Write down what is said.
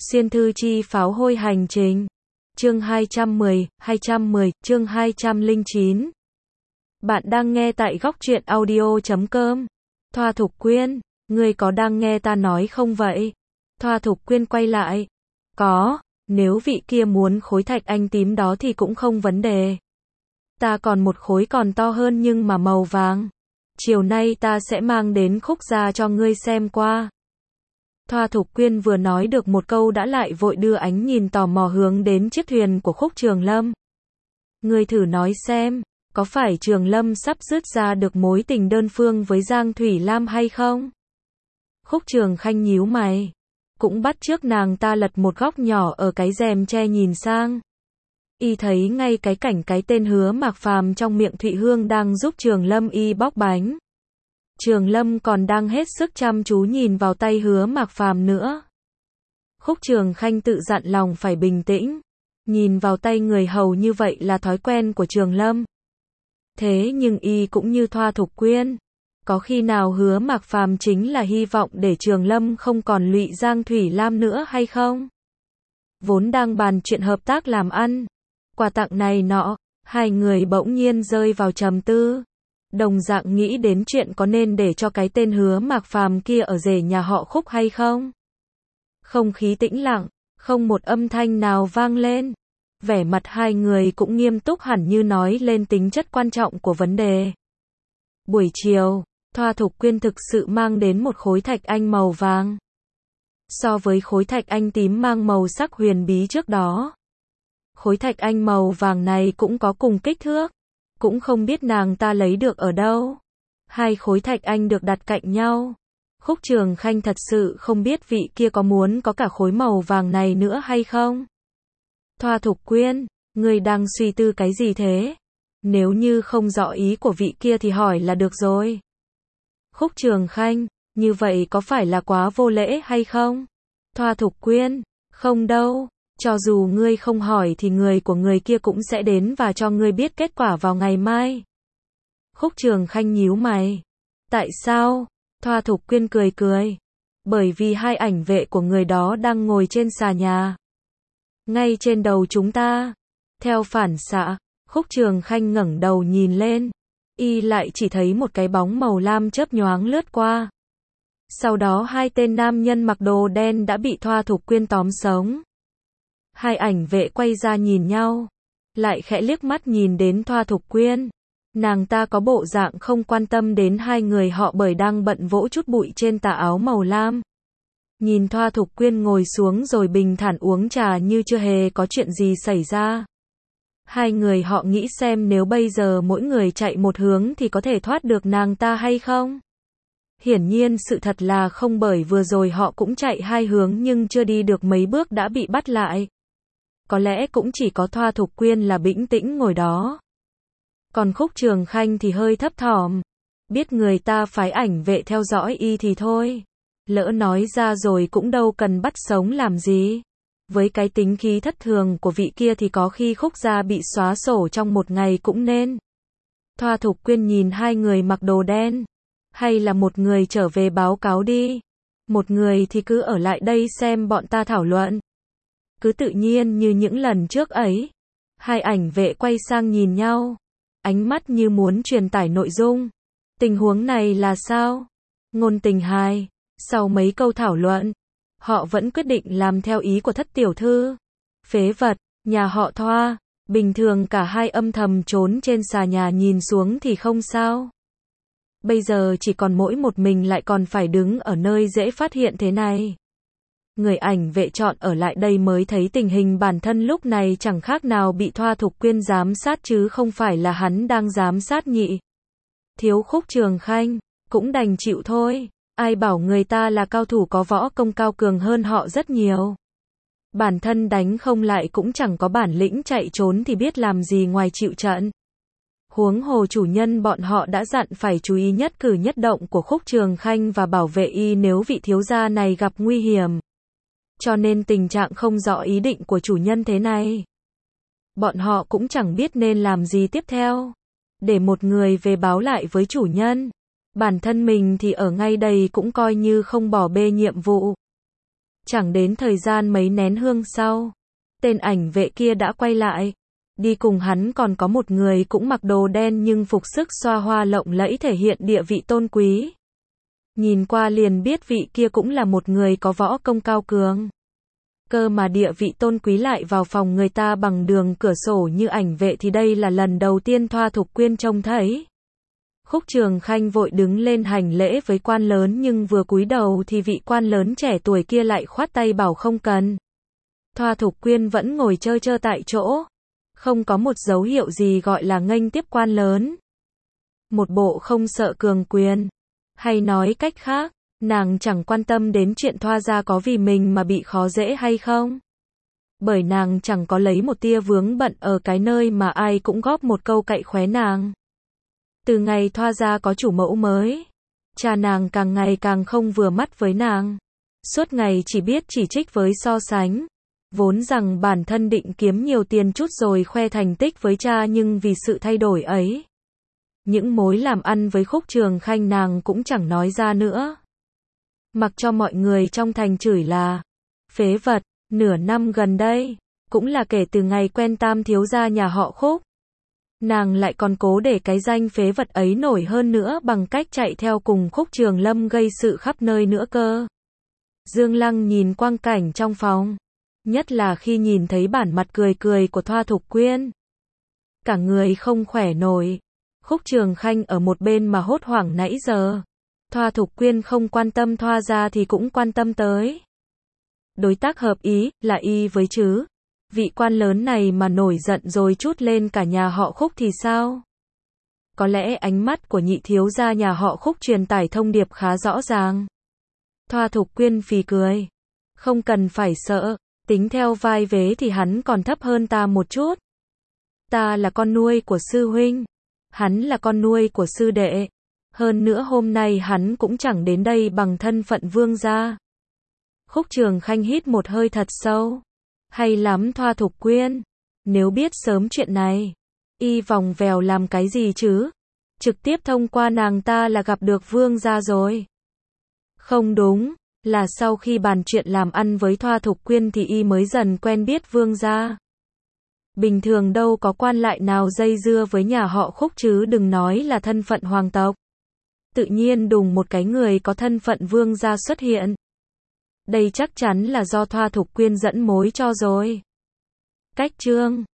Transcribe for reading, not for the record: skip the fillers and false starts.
Xuyên thư chi pháo hôi hành trình. Chương 210, chương 209. Bạn đang nghe tại góc truyện audio.com. Thoa Thục Quyên, ngươi có đang nghe ta nói không vậy? Thoa Thục Quyên quay lại. Có, nếu vị kia muốn khối thạch anh tím đó thì cũng không vấn đề. Ta còn một khối còn to hơn nhưng mà màu vàng. Chiều nay ta sẽ mang đến Khúc gia cho ngươi xem qua. Thoa Thục Quyên vừa nói được một câu đã lại vội đưa ánh nhìn tò mò hướng đến chiếc thuyền của Khúc Trường Lâm. Ngươi thử nói xem, có phải Trường Lâm sắp dứt ra được mối tình đơn phương với Giang Thủy Lam hay không? Khúc Trường Khanh nhíu mày, cũng bắt chước nàng ta lật một góc nhỏ ở cái rèm che nhìn sang. Y thấy ngay cái cảnh cái tên Hứa Mạc Phàm trong miệng Thụy Hương đang giúp Trường Lâm y bóc bánh. Trường Lâm còn đang hết sức chăm chú nhìn vào tay Hứa Mạc Phàm nữa. Khúc Trường Khanh tự dặn lòng phải bình tĩnh. Nhìn vào tay người hầu như vậy là thói quen của Trường Lâm. Thế nhưng y cũng như Thoa Thục Quyên. Có khi nào Hứa Mạc Phàm chính là hy vọng để Trường Lâm không còn lụy Giang Thủy Lam nữa hay không? Vốn đang bàn chuyện hợp tác làm ăn, quà tặng này nọ, hai người bỗng nhiên rơi vào trầm tư. Đồng dạng nghĩ đến chuyện có nên để cho cái tên Hứa Mạc Phàm kia ở rể nhà họ Khúc hay không. Không khí tĩnh lặng, không một âm thanh nào vang lên. Vẻ mặt hai người cũng nghiêm túc hẳn như nói lên tính chất quan trọng của vấn đề. Buổi chiều, Thoa Thục Quyên thực sự mang đến một khối thạch anh màu vàng. So với khối thạch anh tím mang màu sắc huyền bí trước đó, khối thạch anh màu vàng này cũng có cùng kích thước. Cũng không biết nàng ta lấy được ở đâu. Hai khối thạch anh được đặt cạnh nhau. Khúc Trường Khanh thật sự không biết vị kia có muốn có cả khối màu vàng này nữa hay không. Thoa Thục Quyên, ngươi đang suy tư cái gì thế? Nếu như không rõ ý của vị kia thì hỏi là được rồi. Khúc Trường Khanh, như vậy có phải là quá vô lễ hay không? Thoa Thục Quyên, không đâu. Cho dù ngươi không hỏi thì người của người kia cũng sẽ đến và cho ngươi biết kết quả vào ngày mai. Khúc Trường Khanh nhíu mày. Tại sao? Thoa Thục Quyên cười cười. Bởi vì hai ảnh vệ của người đó đang ngồi trên xà nhà. Ngay trên đầu chúng ta. Theo phản xạ, Khúc Trường Khanh ngẩng đầu nhìn lên. Y lại chỉ thấy một cái bóng màu lam chớp nhoáng lướt qua. Sau đó hai tên nam nhân mặc đồ đen đã bị Thoa Thục Quyên tóm sống. Hai ảnh vệ quay ra nhìn nhau, lại khẽ liếc mắt nhìn đến Thoa Thục Quyên. Nàng ta có bộ dạng không quan tâm đến hai người họ bởi đang bận vỗ chút bụi trên tà áo màu lam. Nhìn Thoa Thục Quyên ngồi xuống rồi bình thản uống trà như chưa hề có chuyện gì xảy ra. Hai người họ nghĩ xem nếu bây giờ mỗi người chạy một hướng thì có thể thoát được nàng ta hay không? Hiển nhiên sự thật là không, bởi vừa rồi họ cũng chạy hai hướng nhưng chưa đi được mấy bước đã bị bắt lại. Có lẽ cũng chỉ có Thoa Thục Quyên là bĩnh tĩnh ngồi đó. Còn Khúc Trường Khanh thì hơi thấp thỏm. Biết người ta phái ảnh vệ theo dõi y thì thôi. Lỡ nói ra rồi cũng đâu cần bắt sống làm gì. Với cái tính khí thất thường của vị kia thì có khi Khúc gia bị xóa sổ trong một ngày cũng nên. Thoa Thục Quyên nhìn hai người mặc đồ đen. Hay là một người trở về báo cáo đi. Một người thì cứ ở lại đây xem bọn ta thảo luận. Cứ tự nhiên như những lần trước ấy. Hai ảnh vệ quay sang nhìn nhau. Ánh mắt như muốn truyền tải nội dung. Tình huống này là sao? Ngôn tình hai. Sau mấy câu thảo luận, họ vẫn quyết định làm theo ý của thất tiểu thư. Phế vật, nhà họ Thoa. Bình thường cả hai âm thầm trốn trên xà nhà nhìn xuống thì không sao. Bây giờ chỉ còn mỗi một mình lại còn phải đứng ở nơi dễ phát hiện thế này. Người ảnh vệ chọn ở lại đây mới thấy tình hình bản thân lúc này chẳng khác nào bị Thoa Thục Quyên giám sát chứ không phải là hắn đang giám sát nhị. Thiếu Khúc Trường Khanh, cũng đành chịu thôi. Ai bảo người ta là cao thủ có võ công cao cường hơn họ rất nhiều. Bản thân đánh không lại cũng chẳng có bản lĩnh chạy trốn thì biết làm gì ngoài chịu trận. Huống hồ chủ nhân bọn họ đã dặn phải chú ý nhất cử nhất động của Khúc Trường Khanh và bảo vệ y nếu vị thiếu gia này gặp nguy hiểm. Cho nên tình trạng không rõ ý định của chủ nhân thế này. Bọn họ cũng chẳng biết nên làm gì tiếp theo. Để một người về báo lại với chủ nhân. Bản thân mình thì ở ngay đây cũng coi như không bỏ bê nhiệm vụ. Chẳng đến thời gian mấy nén hương sau, tên ảnh vệ kia đã quay lại. Đi cùng hắn còn có một người cũng mặc đồ đen nhưng phục sức xoa hoa lộng lẫy thể hiện địa vị tôn quý. Nhìn qua liền biết vị kia cũng là một người có võ công cao cường. Cơ mà địa vị tôn quý lại vào phòng người ta bằng đường cửa sổ như ảnh vệ thì đây là lần đầu tiên Thoa Thục Quyên trông thấy. Khúc Trường Khanh vội đứng lên hành lễ với quan lớn nhưng vừa cúi đầu thì vị quan lớn trẻ tuổi kia lại khoát tay bảo không cần. Thoa Thục Quyên vẫn ngồi trơ trơ tại chỗ, không có một dấu hiệu gì gọi là nghênh tiếp quan lớn. Một bộ không sợ cường quyền, hay nói cách khác, nàng chẳng quan tâm đến chuyện Thoa gia có vì mình mà bị khó dễ hay không. Bởi nàng chẳng có lấy một tia vướng bận ở cái nơi mà ai cũng góp một câu cậy khóe nàng. Từ ngày Thoa gia có chủ mẫu mới, cha nàng càng ngày càng không vừa mắt với nàng. Suốt ngày chỉ biết chỉ trích với so sánh. Vốn rằng bản thân định kiếm nhiều tiền chút rồi khoe thành tích với cha nhưng vì sự thay đổi ấy, những mối làm ăn với Khúc Trường Khanh nàng cũng chẳng nói ra nữa. Mặc cho mọi người trong thành chửi là phế vật, nửa năm gần đây, cũng là kể từ ngày quen tam thiếu gia nhà họ Khúc. Nàng lại còn cố để cái danh phế vật ấy nổi hơn nữa bằng cách chạy theo cùng Khúc Trường Lâm gây sự khắp nơi nữa cơ. Dương Lăng nhìn quang cảnh trong phòng, nhất là khi nhìn thấy bản mặt cười cười của Thoa Thục Quyên. Cả người không khỏe nổi. Khúc Trường Khanh ở một bên mà hốt hoảng nãy giờ. Thoa Thục Quyên không quan tâm Thoa gia thì cũng quan tâm tới. Đối tác hợp ý, là y với chứ. Vị quan lớn này mà nổi giận rồi trút lên cả nhà họ Khúc thì sao? Có lẽ ánh mắt của nhị thiếu gia nhà họ Khúc truyền tải thông điệp khá rõ ràng. Thoa Thục Quyên phì cười. Không cần phải sợ, tính theo vai vế thì hắn còn thấp hơn ta một chút. Ta là con nuôi của sư huynh, hắn là con nuôi của sư đệ. Hơn nữa hôm nay hắn cũng chẳng đến đây bằng thân phận vương gia. Khúc Trường Khanh hít một hơi thật sâu. Hay lắm Thoa Thục Quyên. Nếu biết sớm chuyện này, y vòng vèo làm cái gì chứ? Trực tiếp thông qua nàng ta là gặp được vương gia rồi. Không đúng, là sau khi bàn chuyện làm ăn với Thoa Thục Quyên thì y mới dần quen biết vương gia. Bình thường đâu có quan lại nào dây dưa với nhà họ Khúc chứ đừng nói là thân phận hoàng tộc. Tự nhiên đùng một cái người có thân phận vương gia xuất hiện. Đây chắc chắn là do Thoa Thục Quyên dẫn mối cho rồi. Cách chương